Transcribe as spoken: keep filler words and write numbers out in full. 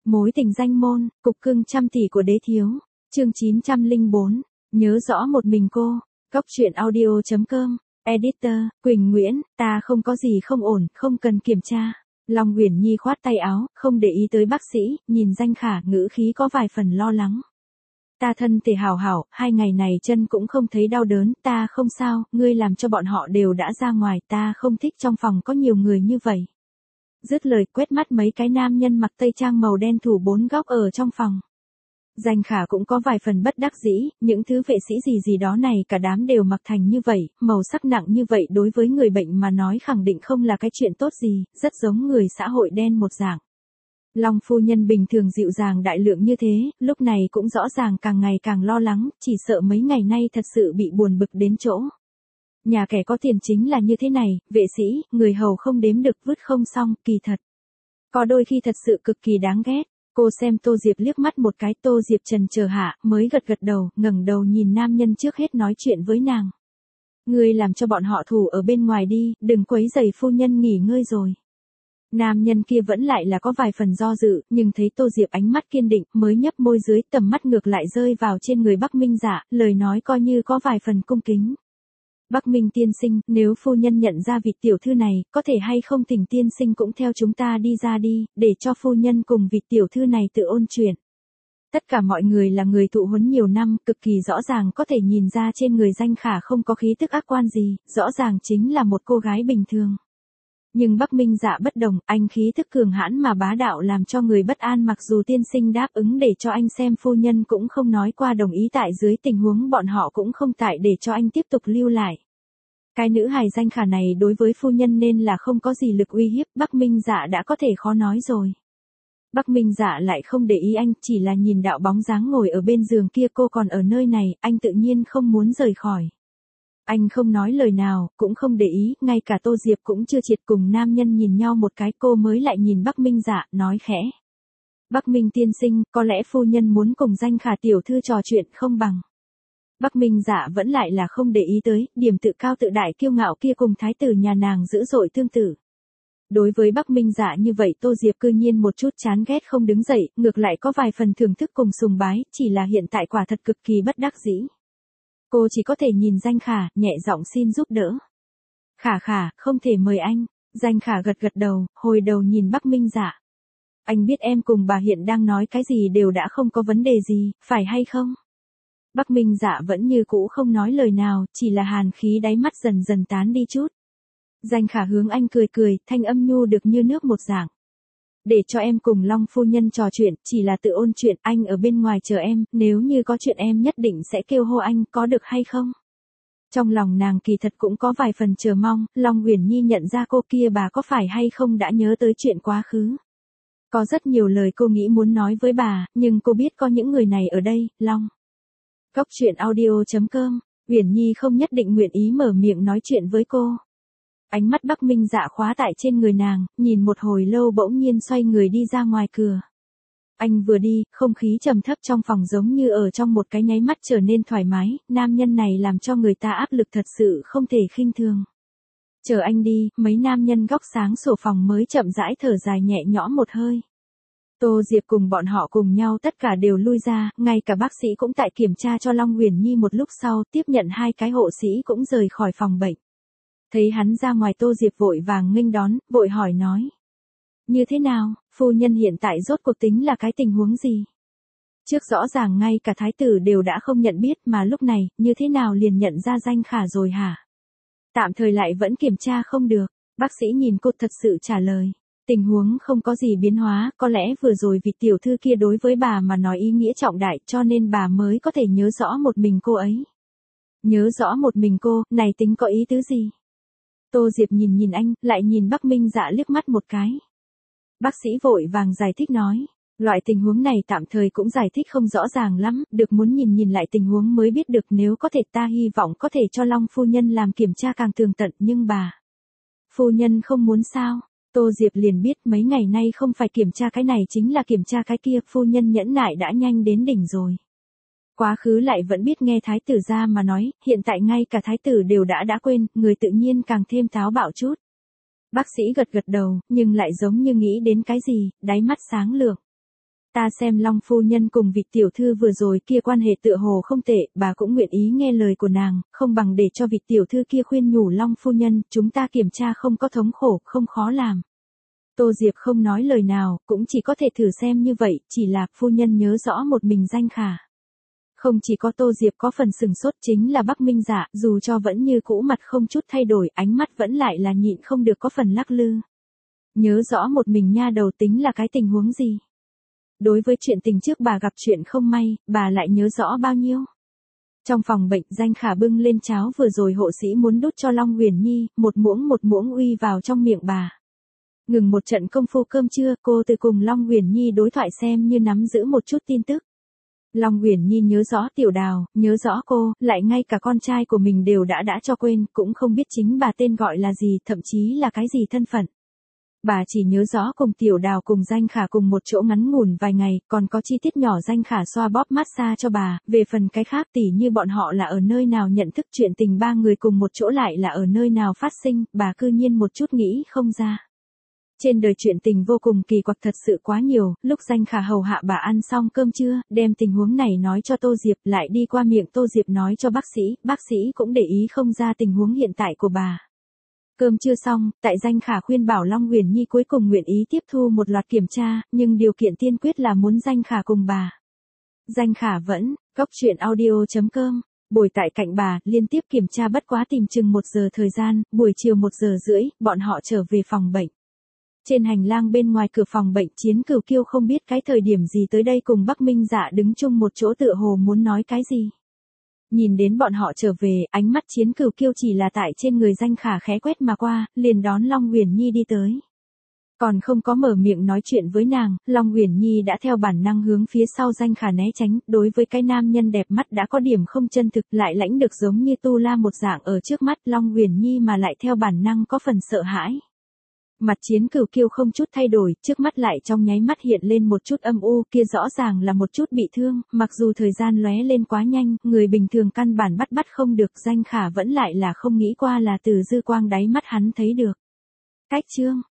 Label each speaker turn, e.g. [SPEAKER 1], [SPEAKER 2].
[SPEAKER 1] Mối tình danh môn, cục cưng trăm tỷ của đế thiếu. Chương chín trăm lẻ bốn. Nhớ rõ một mình cô. Góc truyện audio chấm com. Editor, Quỳnh Nguyễn, ta không có gì không ổn, không cần kiểm tra. Long Uyển Nhi khoát tay áo, không để ý tới bác sĩ, nhìn Danh Khả, ngữ khí có vài phần lo lắng. Ta thân thể hảo hảo, hai ngày này chân cũng không thấy đau đớn, ta không sao, ngươi làm cho bọn họ đều đã ra ngoài, ta không thích trong phòng có nhiều người như vậy. Dứt lời quét mắt mấy cái nam nhân mặc tây trang màu đen thủ bốn góc ở trong phòng. Danh Khả cũng có vài phần bất đắc dĩ, những thứ vệ sĩ gì gì đó này cả đám đều mặc thành như vậy, màu sắc nặng như vậy đối với người bệnh mà nói khẳng định không là cái chuyện tốt gì, rất giống người xã hội đen một dạng. Long phu nhân bình thường dịu dàng đại lượng như thế, lúc này cũng rõ ràng càng ngày càng lo lắng, chỉ sợ mấy ngày nay thật sự bị buồn bực đến chỗ. Nhà kẻ có tiền chính là như thế này, vệ sĩ, người hầu không đếm được vứt không xong, kỳ thật. Có đôi khi thật sự cực kỳ đáng ghét. Cô xem Tô Diệp liếc mắt một cái, Tô Diệp trần chờ hạ, mới gật gật đầu, ngẩng đầu nhìn nam nhân trước hết nói chuyện với nàng. Ngươi làm cho bọn họ thủ ở bên ngoài đi, đừng quấy rầy phu nhân nghỉ ngơi rồi. Nam nhân kia vẫn lại là có vài phần do dự, nhưng thấy Tô Diệp ánh mắt kiên định, mới nhấp môi dưới, tầm mắt ngược lại rơi vào trên người Bắc Minh Dạ, lời nói coi như có vài phần cung kính. Bắc Minh tiên sinh, nếu phu nhân nhận ra vị tiểu thư này, có thể hay không thỉnh tiên sinh cũng theo chúng ta đi ra đi, để cho phu nhân cùng vị tiểu thư này tự ôn chuyện. Tất cả mọi người là người thụ huấn nhiều năm, cực kỳ rõ ràng có thể nhìn ra trên người Danh Khả không có khí tức ác quan gì, rõ ràng chính là một cô gái bình thường. Nhưng Bắc Minh Dạ bất đồng, anh khí thức cường hãn mà bá đạo làm cho người bất an, mặc dù tiên sinh đáp ứng để cho anh xem, phu nhân cũng không nói qua đồng ý, tại dưới tình huống bọn họ cũng không tại để cho anh tiếp tục lưu lại. Cái nữ hài Danh Khả này đối với phu nhân nên là không có gì lực uy hiếp, Bắc Minh Dạ đã có thể khó nói rồi. Bắc Minh Dạ lại không để ý anh, chỉ là nhìn đạo bóng dáng ngồi ở bên giường kia, cô còn ở nơi này, anh tự nhiên không muốn rời khỏi. Anh không nói lời nào, cũng không để ý, ngay cả Tô Diệp cũng chưa triệt, cùng nam nhân nhìn nhau một cái, cô mới lại nhìn Bắc Minh Dạ, nói khẽ. Bắc Minh tiên sinh, có lẽ phu nhân muốn cùng Danh Khả tiểu thư trò chuyện không bằng. Bắc Minh Dạ vẫn lại là không để ý tới, điểm tự cao tự đại kiêu ngạo kia cùng thái tử nhà nàng dữ dội tương tự. Đối với Bắc Minh Dạ như vậy, Tô Diệp cư nhiên một chút chán ghét không đứng dậy, ngược lại có vài phần thưởng thức cùng sùng bái, chỉ là hiện tại quả thật cực kỳ bất đắc dĩ. Cô chỉ có thể nhìn Danh Khả, nhẹ giọng xin giúp đỡ. Khả khả, không thể mời anh. Danh Khả gật gật đầu, hồi đầu nhìn Bắc Minh Dạ. Anh biết em cùng bà hiện đang nói cái gì đều đã không có vấn đề gì, phải hay không? Bắc Minh Dạ vẫn như cũ không nói lời nào, chỉ là hàn khí đáy mắt dần dần tán đi chút. Danh Khả hướng anh cười cười, thanh âm nhu được như nước một dạng. Để cho em cùng Long phu nhân trò chuyện, chỉ là tự ôn chuyện, anh ở bên ngoài chờ em, nếu như có chuyện em nhất định sẽ kêu hô anh, có được hay không? Trong lòng nàng kỳ thật cũng có vài phần chờ mong, Long Uyển Nhi nhận ra cô kia bà có phải hay không đã nhớ tới chuyện quá khứ. Có rất nhiều lời cô nghĩ muốn nói với bà, nhưng cô biết có những người này ở đây, Long. Góc truyện audio chấm com, Uyển Nhi không nhất định nguyện ý mở miệng nói chuyện với cô. Ánh mắt Bắc Minh Dạ khóa tại trên người nàng, nhìn một hồi lâu bỗng nhiên xoay người đi ra ngoài cửa. Anh vừa đi, không khí trầm thấp trong phòng giống như ở trong một cái nháy mắt trở nên thoải mái, nam nhân này làm cho người ta áp lực thật sự không thể khinh thường. Chờ anh đi, mấy nam nhân góc sáng sổ phòng mới chậm rãi thở dài nhẹ nhõm một hơi. Tô Diệp cùng bọn họ cùng nhau tất cả đều lui ra, ngay cả bác sĩ cũng tại kiểm tra cho Long Uyển Nhi một lúc sau, tiếp nhận hai cái hộ sĩ cũng rời khỏi phòng bệnh. Thấy hắn ra ngoài, Tô Diệp vội vàng nghênh đón, vội hỏi nói. Như thế nào, phu nhân hiện tại rốt cuộc tính là cái tình huống gì? Trước rõ ràng ngay cả thái tử đều đã không nhận biết, mà lúc này, như thế nào liền nhận ra Danh Khả rồi hả? Tạm thời lại vẫn kiểm tra không được, bác sĩ nhìn cô thật sự trả lời. Tình huống không có gì biến hóa, có lẽ vừa rồi vị tiểu thư kia đối với bà mà nói ý nghĩa trọng đại, cho nên bà mới có thể nhớ rõ một mình cô ấy. Nhớ rõ một mình cô, này tính có ý tứ gì? Tô Diệp nhìn nhìn anh, lại nhìn Bắc Minh Dạ liếc mắt một cái. Bác sĩ vội vàng giải thích nói, loại tình huống này tạm thời cũng giải thích không rõ ràng lắm, được muốn nhìn nhìn lại tình huống mới biết được, nếu có thể ta hy vọng có thể cho Long phu nhân làm kiểm tra càng tường tận, nhưng bà. Phu nhân không muốn sao? Tô Diệp liền biết mấy ngày nay không phải kiểm tra cái này chính là kiểm tra cái kia, phu nhân nhẫn nại đã nhanh đến đỉnh rồi. Quá khứ lại vẫn biết nghe thái tử ra mà nói, hiện tại ngay cả thái tử đều đã đã quên, người tự nhiên càng thêm táo bạo chút. Bác sĩ gật gật đầu, nhưng lại giống như nghĩ đến cái gì, đáy mắt sáng lược. Ta xem Long phu nhân cùng vị tiểu thư vừa rồi kia quan hệ tựa hồ không tệ, bà cũng nguyện ý nghe lời của nàng, không bằng để cho vị tiểu thư kia khuyên nhủ Long phu nhân, chúng ta kiểm tra không có thống khổ, không khó làm. Tô Diệp không nói lời nào, cũng chỉ có thể thử xem như vậy, chỉ là phu nhân nhớ rõ một mình Danh Khả. Không chỉ có Tô Diệp có phần sừng sốt, chính là Bắc Minh Dạ, dù cho vẫn như cũ mặt không chút thay đổi, ánh mắt vẫn lại là nhịn không được có phần lắc lư. Nhớ rõ một mình nha đầu tính là cái tình huống gì? Đối với chuyện tình trước bà gặp chuyện không may, bà lại nhớ rõ bao nhiêu? Trong phòng bệnh, Danh Khả bưng lên cháo vừa rồi hộ sĩ muốn đút cho Long Huyền Nhi, một muỗng một muỗng uy vào trong miệng bà. Ngừng một trận công phu cơm trưa, cô từ cùng Long Huyền Nhi đối thoại xem như nắm giữ một chút tin tức. Long Huyền Nhi nhớ rõ Tiểu Đào, nhớ rõ cô, lại ngay cả con trai của mình đều đã đã cho quên, cũng không biết chính bà tên gọi là gì, thậm chí là cái gì thân phận. Bà chỉ nhớ rõ cùng Tiểu Đào cùng Danh Khả cùng một chỗ ngắn ngủn vài ngày, còn có chi tiết nhỏ Danh Khả xoa bóp massage cho bà, về phần cái khác tỉ như bọn họ là ở nơi nào nhận thức chuyện tình ba người cùng một chỗ lại là ở nơi nào phát sinh, bà cư nhiên một chút nghĩ không ra. Trên đời chuyện tình vô cùng kỳ quặc thật sự quá nhiều, lúc Danh Khả hầu hạ bà ăn xong cơm trưa, đem tình huống này nói cho Tô Diệp, lại đi qua miệng Tô Diệp nói cho bác sĩ, bác sĩ cũng để ý không ra tình huống hiện tại của bà. Cơm trưa xong, tại Danh Khả khuyên bảo Long Huyền Nhi cuối cùng nguyện ý tiếp thu một loạt kiểm tra, nhưng điều kiện tiên quyết là muốn Danh Khả cùng bà. Danh Khả vẫn, góc truyện audio chấm com, bồi tại cạnh bà, liên tiếp kiểm tra bất quá tìm chừng một giờ thời gian, buổi chiều một giờ rưỡi, bọn họ trở về phòng bệnh. Trên hành lang bên ngoài cửa phòng bệnh, Chiến Cửu Kiêu không biết cái thời điểm gì tới đây cùng Bắc Minh Dạ đứng chung một chỗ tựa hồ muốn nói cái gì. Nhìn đến bọn họ trở về, ánh mắt Chiến Cửu Kiêu chỉ là tại trên người Danh Khả khẽ quét mà qua, liền đón Long Huyền Nhi đi tới. Còn không có mở miệng nói chuyện với nàng, Long Huyền Nhi đã theo bản năng hướng phía sau Danh Khả né tránh, đối với cái nam nhân đẹp mắt đã có điểm không chân thực, lại lãnh được giống như tu la một dạng ở trước mắt Long Huyền Nhi mà lại theo bản năng có phần sợ hãi. Mặt Chiến Cửu Kiêu không chút thay đổi, trước mắt lại trong nháy mắt hiện lên một chút âm u, kia rõ ràng là một chút bị thương, mặc dù thời gian lóe lên quá nhanh, người bình thường căn bản bắt bắt không được, Danh Khả vẫn lại là không nghĩ qua là từ dư quang đáy mắt hắn thấy được. Cách chương